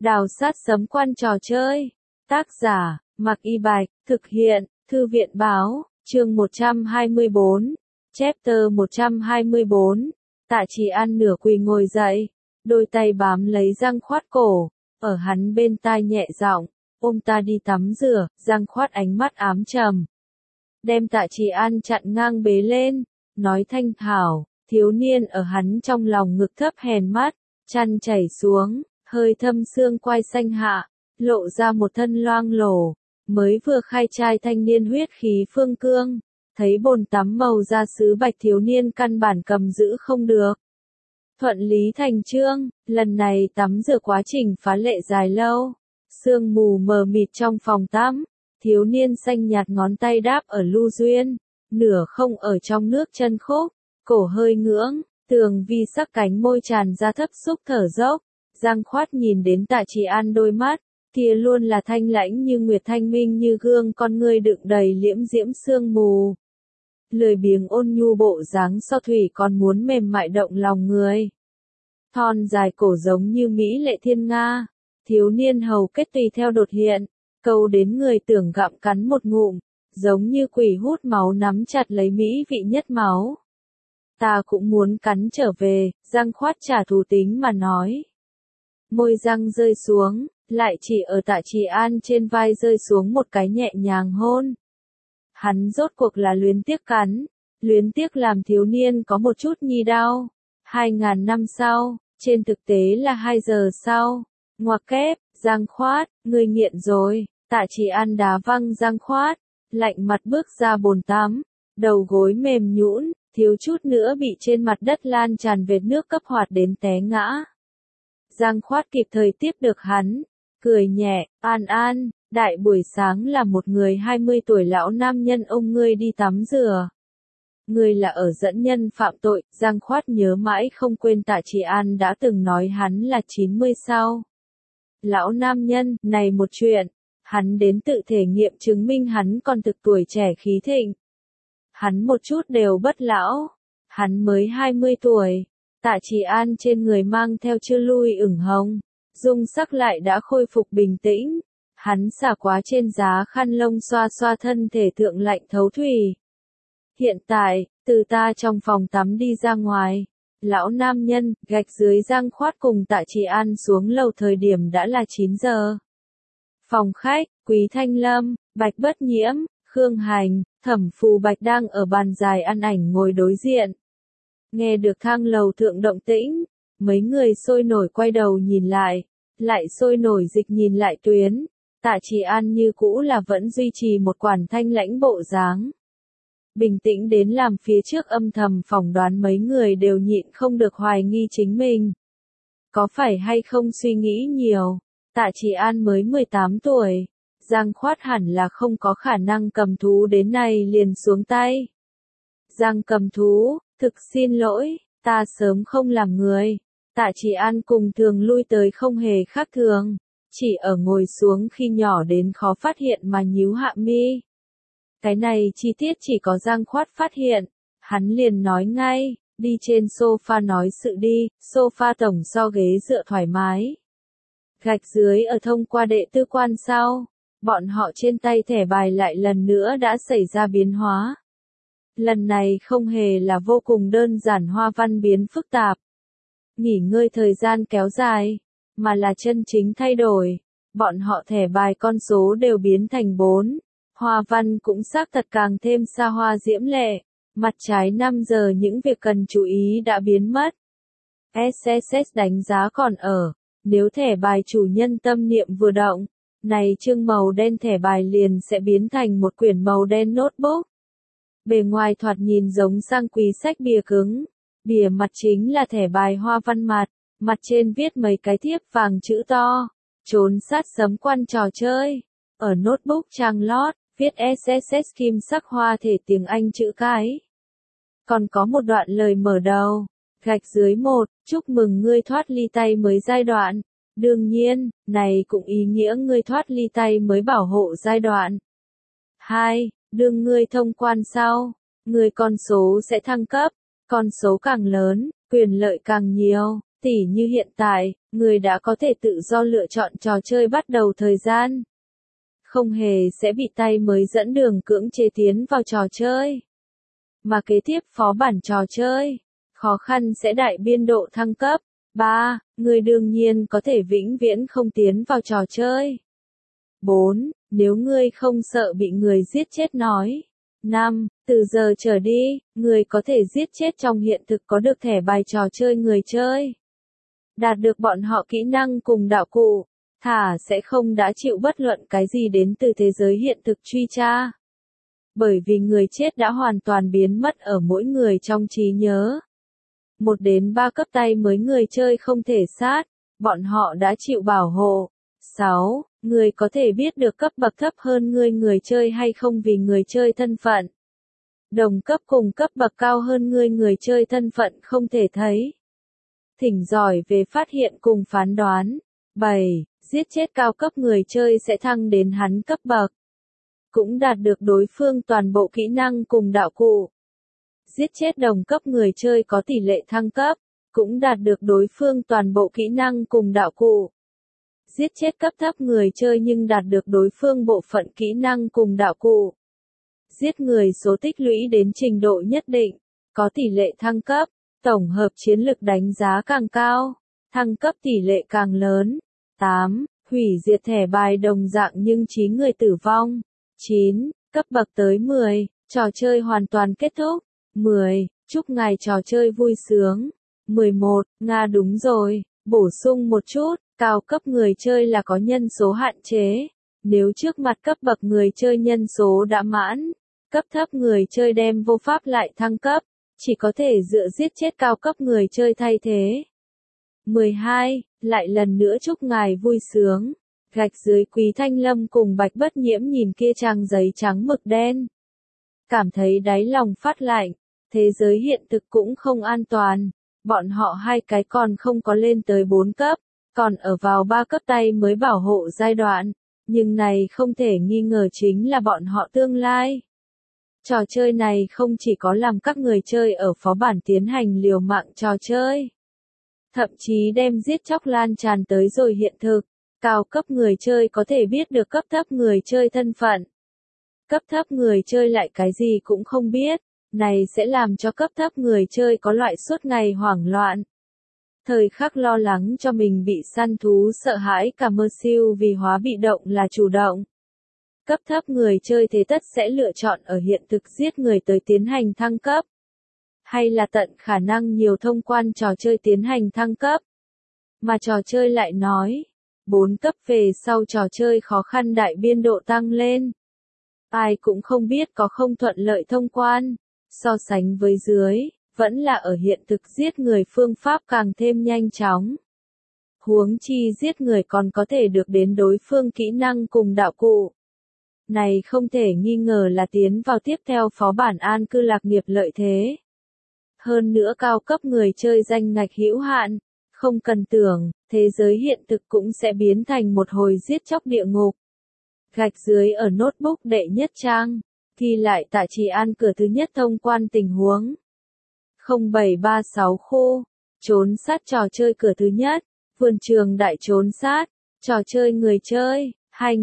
Đào sát sấm quan trò chơi. Tác giả, Mạc Y Bạch, thực hiện, Thư viện báo, chương 124, chapter 124. Tạ Trì An nửa quỳ ngồi dậy, đôi tay bám lấy Giang Khoát cổ, ở hắn bên tai nhẹ giọng, ôm ta đi tắm rửa. Giang Khoát ánh mắt ám trầm, đem Tạ Trì An chặn ngang bế lên, nói thanh thảo. Thiếu niên ở hắn trong lòng ngực thấp hèn mắt, chăn chảy xuống, hơi thâm xương quai xanh hạ, lộ ra một thân loang lổ, mới vừa khai trai thanh niên huyết khí phương cương, thấy bồn tắm màu da sứ bạch thiếu niên căn bản cầm giữ không được. Thuận lý thành chương, lần này tắm rửa quá trình phá lệ dài lâu, sương mù mờ mịt trong phòng tắm, thiếu niên xanh nhạt ngón tay đáp ở lưu duyên, nửa không ở trong nước chân khúc, cổ hơi ngưỡng, tường vi sắc cánh môi tràn ra thấp xúc thở dốc. Giang Khoát nhìn đến Tạ Trì An đôi mắt, kia luôn là thanh lãnh như nguyệt thanh minh như gương con ngươi đựng đầy liễm diễm sương mù. Lười biếng ôn nhu bộ dáng so thủy còn muốn mềm mại động lòng người. Thon dài cổ giống như mỹ lệ thiên nga, thiếu niên hầu kết tùy theo đột hiện, câu đến người tưởng gặm cắn một ngụm, giống như quỷ hút máu nắm chặt lấy mỹ vị nhất máu. Ta cũng muốn cắn trở về, Giang Khoát trả thù tính mà nói. Môi răng rơi xuống, lại chỉ ở Tạ Trì An trên vai rơi xuống một cái nhẹ nhàng hôn. Hắn rốt cuộc là luyến tiếc cắn, luyến tiếc làm thiếu niên có một chút nhi đau. 2000 năm sau, trên thực tế là 2 giờ sau. Ngoặc kép, Giang Khoát, ngươi nghiện rồi. Tạ Trì An đá văng Giang Khoát, lạnh mặt bước ra bồn tắm, đầu gối mềm nhũn, thiếu chút nữa bị trên mặt đất lan tràn vệt nước cấp hoạt đến té ngã. Giang Khoát kịp thời tiếp được hắn, cười nhẹ, An, đại buổi sáng là một người 20 tuổi lão nam nhân ôm ngươi đi tắm rửa. Ngươi là ở dẫn nhân phạm tội. Giang Khoát nhớ mãi không quên Tạ Trì An đã từng nói hắn là 90 sau. Lão nam nhân, này một chuyện, hắn đến tự thể nghiệm chứng minh hắn còn thực tuổi trẻ khí thịnh. Hắn một chút đều bất lão, hắn mới 20 tuổi. Tạ Trì An trên người mang theo chưa lui ửng hồng, dung sắc lại đã khôi phục bình tĩnh. Hắn xả quá trên giá khăn lông xoa xoa thân thể thượng lạnh thấu thủy. Hiện tại, từ ta trong phòng tắm đi ra ngoài, lão nam nhân, gạch dưới Giang Khoát cùng Tạ Trì An xuống lầu thời điểm đã là 9 giờ. Phòng khách, Quý Thanh Lâm, Bạch Bất Nhiễm, Khương Hành, Thẩm Phù Bạch đang ở bàn dài ăn ảnh ngồi đối diện. Nghe được thang lầu thượng động tĩnh, mấy người sôi nổi quay đầu nhìn lại sôi nổi dịch nhìn lại tuyến. Tạ Trì An như cũ là vẫn duy trì một quản thanh lãnh bộ dáng. Bình tĩnh đến làm phía trước âm thầm phỏng đoán mấy người đều nhịn không được hoài nghi chính mình. Có phải hay không suy nghĩ nhiều, Tạ Trì An mới 18 tuổi, Giang Khoát hẳn là không có khả năng cầm thú đến nay liền xuống tay. Giang cầm thú, thực xin lỗi, ta sớm không làm người. Tạ Trì An cùng thường lui tới không hề khác thường, chỉ ở ngồi xuống khi nhỏ đến khó phát hiện mà nhíu hạ mi. Cái này chi tiết chỉ có Giang Khoát phát hiện, hắn liền nói ngay, đi trên sofa nói sự đi, sofa tổng so ghế dựa thoải mái. Gạch dưới ở thông qua đệ tư quan sau, bọn họ trên tay thẻ bài lại lần nữa đã xảy ra biến hóa. Lần này không hề là vô cùng đơn giản hoa văn biến phức tạp. Nghỉ ngơi thời gian kéo dài, mà là chân chính thay đổi. Bọn họ thẻ bài con số đều biến thành 4. Hoa văn cũng xác thật càng thêm xa hoa diễm lệ. Mặt trái 5 giờ những việc cần chú ý đã biến mất. SSS đánh giá còn ở. Nếu thẻ bài chủ nhân tâm niệm vừa động, này chương màu đen thẻ bài liền sẽ biến thành một quyển màu đen notebook. Bề ngoài thoạt nhìn giống sang quý sách bìa cứng. Bìa mặt chính là thẻ bài hoa văn mặt trên viết mấy cái thiếp vàng chữ to. Trốn sát sấm quan trò chơi. Ở notebook trang lót, viết SSS kim sắc hoa thể tiếng Anh chữ cái. Còn có một đoạn lời mở đầu. Gạch dưới 1, chúc mừng ngươi thoát ly tay mới giai đoạn. Đương nhiên, này cũng ý nghĩa ngươi thoát ly tay mới bảo hộ giai đoạn. 2. Đương ngươi thông quan sau, ngươi con số sẽ thăng cấp. Con số càng lớn, quyền lợi càng nhiều, Tỉ như hiện tại, người đã có thể tự do lựa chọn trò chơi bắt đầu thời gian. Không hề sẽ bị tay mới dẫn đường cưỡng chế tiến vào trò chơi. Mà kế tiếp phó bản trò chơi, khó khăn sẽ đại biên độ thăng cấp. 3. Người đương nhiên có thể vĩnh viễn không tiến vào trò chơi. 4. Nếu ngươi không sợ bị người giết chết nói. 5. Từ giờ trở đi, người có thể giết chết trong hiện thực có được thẻ bài trò chơi người chơi. Đạt được bọn họ kỹ năng cùng đạo cụ, thả sẽ không đã chịu bất luận cái gì đến từ thế giới hiện thực truy tra. Bởi vì người chết đã hoàn toàn biến mất ở mỗi người trong trí nhớ. 1 đến 3 cấp tay mới người chơi không thể sát, bọn họ đã chịu bảo hộ. 6. Người có thể biết được cấp bậc thấp hơn người chơi hay không vì người chơi thân phận. Đồng cấp cùng cấp bậc cao hơn người chơi thân phận không thể thấy. Thỉnh giỏi về phát hiện cùng phán đoán. 7. Giết chết cao cấp người chơi sẽ thăng đến hắn cấp bậc. Cũng đạt được đối phương toàn bộ kỹ năng cùng đạo cụ. Giết chết đồng cấp người chơi có tỷ lệ thăng cấp, cũng đạt được đối phương toàn bộ kỹ năng cùng đạo cụ. Giết chết cấp thấp người chơi nhưng đạt được đối phương bộ phận kỹ năng cùng đạo cụ. Giết người số tích lũy đến trình độ nhất định, có tỷ lệ thăng cấp, tổng hợp chiến lực đánh giá càng cao, thăng cấp tỷ lệ càng lớn. 8. Hủy diệt thẻ bài đồng dạng nhưng trí người tử vong. 9. Cấp bậc tới 10, trò chơi hoàn toàn kết thúc. 10. Chúc ngài trò chơi vui sướng. 11. Nga đúng rồi, bổ sung một chút, cao cấp người chơi là có nhân số hạn chế. Nếu trước mặt cấp bậc người chơi nhân số đã mãn, cấp thấp người chơi đem vô pháp lại thăng cấp, chỉ có thể dựa giết chết cao cấp người chơi thay thế. 12. Lại lần nữa chúc ngài vui sướng. Gạch dưới Quý Thanh Lâm cùng Bạch Bất Nhiễm nhìn kia trang giấy trắng mực đen. Cảm thấy đáy lòng phát lạnh, thế giới hiện thực cũng không an toàn. Bọn họ hai cái còn không có lên tới 4 cấp, còn ở vào 3 cấp tay mới bảo hộ giai đoạn. Nhưng này không thể nghi ngờ chính là bọn họ tương lai. Trò chơi này không chỉ có làm các người chơi ở phó bản tiến hành liều mạng trò chơi. Thậm chí đem giết chóc lan tràn tới rồi hiện thực. Cao cấp người chơi có thể biết được cấp thấp người chơi thân phận. Cấp thấp người chơi lại cái gì cũng không biết. Này sẽ làm cho cấp thấp người chơi có loại suốt ngày hoảng loạn. Thời khắc lo lắng cho mình bị săn thú sợ hãi cả mơ siêu vì hóa bị động là chủ động. Cấp thấp người chơi thế tất sẽ lựa chọn ở hiện thực giết người tới tiến hành thăng cấp. Hay là tận khả năng nhiều thông quan trò chơi tiến hành thăng cấp. Mà trò chơi lại nói, 4 cấp về sau trò chơi khó khăn đại biên độ tăng lên. Ai cũng không biết có không thuận lợi thông quan, so sánh với dưới, vẫn là ở hiện thực giết người phương pháp càng thêm nhanh chóng. Huống chi giết người còn có thể được đến đối phương kỹ năng cùng đạo cụ. Này không thể nghi ngờ là tiến vào tiếp theo phó bản an cư lạc nghiệp lợi thế. Hơn nữa cao cấp người chơi danh ngạch hữu hạn, không cần tưởng, thế giới hiện thực cũng sẽ biến thành một hồi giết chóc địa ngục. Gạch dưới ở notebook đệ nhất trang, ghi lại Tạ Trì An cửa thứ nhất thông quan tình huống. 0736 khu, trốn sát trò chơi cửa thứ nhất, vườn trường đại trốn sát, trò chơi người chơi,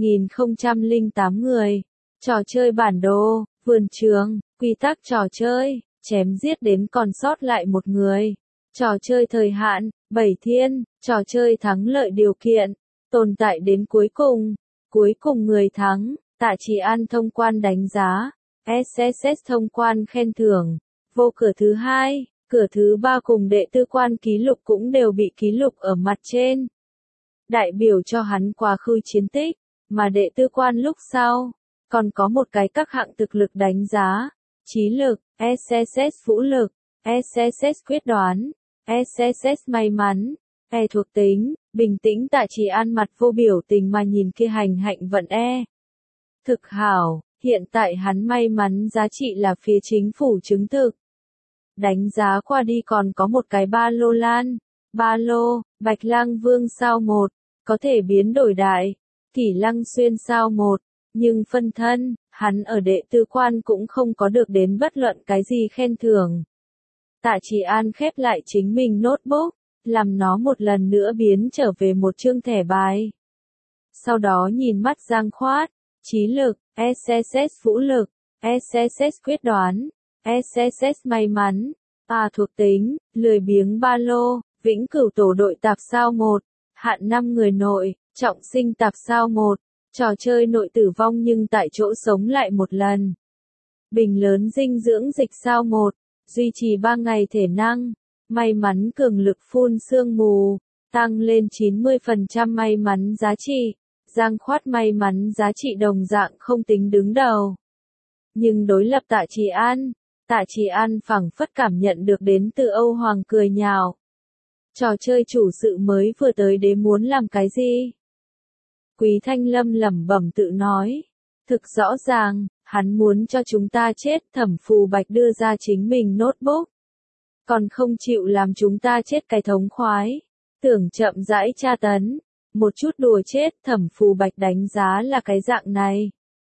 2008 người, trò chơi bản đồ, vườn trường, quy tắc trò chơi, chém giết đến còn sót lại một người, trò chơi thời hạn, 7 thiên, trò chơi thắng lợi điều kiện, tồn tại đến cuối cùng người thắng, Tạ Trì An thông quan đánh giá, SSS thông quan khen thưởng, vô cửa thứ 2, cửa thứ 3 cùng đệ tư quan ký lục cũng đều bị ký lục ở mặt trên. Đại biểu cho hắn quá khứ chiến tích, mà đệ tư quan lúc sau, còn có một cái các hạng thực lực đánh giá, trí lực, SSS vũ lực, SSS quyết đoán, SSS may mắn, thuộc tính, bình tĩnh. Tạ Trì An mặt vô biểu tình mà nhìn kia hành hạnh vận thực hảo, hiện tại hắn may mắn giá trị là phía chính phủ chứng thực. Đánh giá qua đi còn có một cái ba lô, Bạch Lang Vương sao 1, có thể biến đổi đại, Kỷ Lăng Xuyên sao 1, nhưng phân thân, hắn ở đệ tư quan cũng không có được đến bất luận cái gì khen thưởng. Tạ Trì An khép lại chính mình notebook, làm nó một lần nữa biến trở về một chương thẻ bài. Sau đó nhìn mắt Giang Khoát, trí lực, SSS vũ lực, SSS quyết đoán, SSS may mắn, A thuộc tính, lười biếng ba lô, vĩnh cửu tổ đội tạp sao 1, hạn 5 người nội, trọng sinh tạp sao 1, trò chơi nội tử vong nhưng tại chỗ sống lại một lần. Bình lớn dinh dưỡng dịch sao 1, duy trì 3 ngày thể năng, may mắn cường lực phun sương mù, tăng lên 90% may mắn giá trị. Giang Khoát may mắn giá trị đồng dạng không tính đứng đầu. Nhưng đối lập Tạ Trì An phảng phất cảm nhận được đến từ Âu Hoàng cười nhạo. Trò chơi chủ sự mới vừa tới đế muốn làm cái gì? Quý Thanh Lâm lẩm bẩm tự nói. Thực rõ ràng, hắn muốn cho chúng ta chết. Thẩm Phù Bạch đưa ra chính mình notebook. Còn không chịu làm chúng ta chết cái thống khoái. Tưởng chậm rãi tra tấn. Một chút đùa chết. Thẩm Phù Bạch đánh giá là cái dạng này.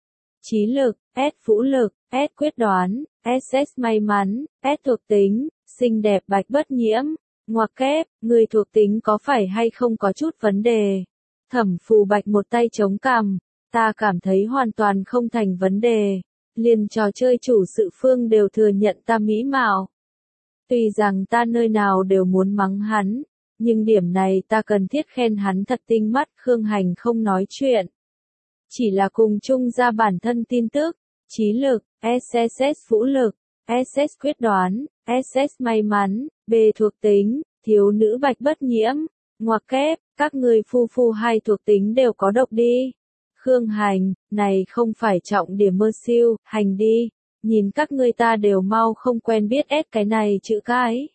Trí lực, S vũ lực, S quyết đoán, SS may mắn, S thuộc tính, xinh đẹp bạch bất nhiễm. Ngoặc kép, người thuộc tính có phải hay không có chút vấn đề? Thẩm Phù Bạch một tay chống cằm, ta cảm thấy hoàn toàn không thành vấn đề. Liền trò chơi chủ sự phương đều thừa nhận ta mỹ mạo. Tuy rằng ta nơi nào đều muốn mắng hắn, nhưng điểm này ta cần thiết khen hắn thật tinh mắt. Khương Hành không nói chuyện. Chỉ là cùng chung ra bản thân tin tức, trí lực, SSS vũ lực, SS quyết đoán, SS may mắn, B thuộc tính, thiếu nữ bạch bất nhiễm, ngoặc kép, các người phu hai thuộc tính đều có độc đi. Khương Hành, này không phải trọng điểm mơ siêu, hành đi, nhìn các ngươi ta đều mau không quen biết S cái này chữ cái.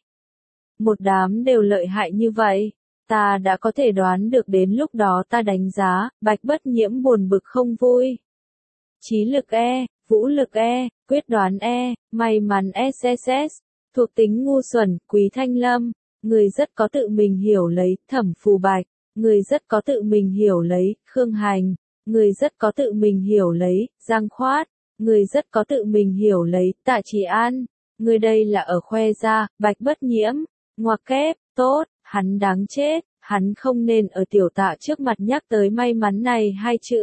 Một đám đều lợi hại như vậy. Ta đã có thể đoán được đến lúc đó ta đánh giá, bạch bất nhiễm buồn bực không vui. Trí lực E, vũ lực E, quyết đoán E, may mắn SSS, thuộc tính ngu xuẩn, Quý Thanh Lâm, người rất có tự mình hiểu lấy. Thẩm Phù Bạch, người rất có tự mình hiểu lấy. Khương Hành, người rất có tự mình hiểu lấy. Giang Khoát, người rất có tự mình hiểu lấy. Tạ Trì An, người đây là ở khoe ra. Bạch bất nhiễm, ngoặc kép, tốt. Hắn đáng chết, hắn không nên ở tiểu Tạ trước mặt nhắc tới may mắn này hai chữ.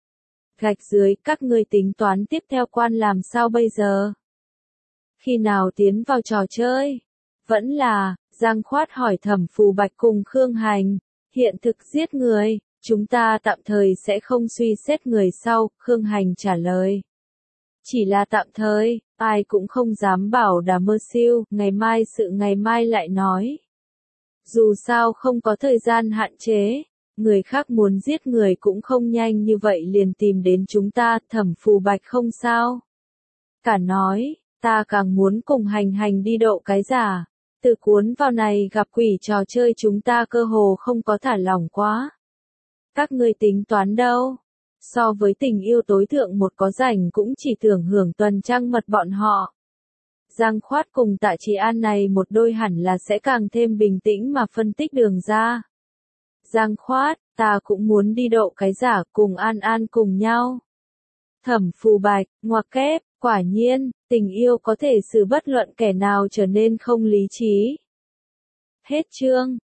Gạch dưới, các ngươi tính toán tiếp theo quan làm sao bây giờ? Khi nào tiến vào trò chơi? Vẫn là, Giang Khoát hỏi Thẩm Phù Bạch cùng Khương Hành, hiện thực giết người, chúng ta tạm thời sẽ không suy xét người sau. Khương Hành trả lời. Chỉ là tạm thời, ai cũng không dám bảo đảm mơ siêu, ngày mai lại nói. Dù sao không có thời gian hạn chế, người khác muốn giết người cũng không nhanh như vậy liền tìm đến chúng ta. Thẩm Phù Bạch không sao. Cả nói, ta càng muốn cùng Hành đi độ cái giả. Từ cuốn vào này gặp quỷ trò chơi chúng ta cơ hồ không có thả lỏng quá. Các ngươi tính toán đâu? So với tình yêu tối thượng một có rảnh cũng chỉ tưởng hưởng tuần trăng mật bọn họ. Giang Khoát cùng Tạ Trì An này một đôi hẳn là sẽ càng thêm bình tĩnh mà phân tích đường ra. Giang Khoát, ta cũng muốn đi độ cái giả cùng An cùng nhau. Thẩm Phù Bạch, ngoặc kép, quả nhiên, tình yêu có thể xử bất luận kẻ nào trở nên không lý trí. Hết chương.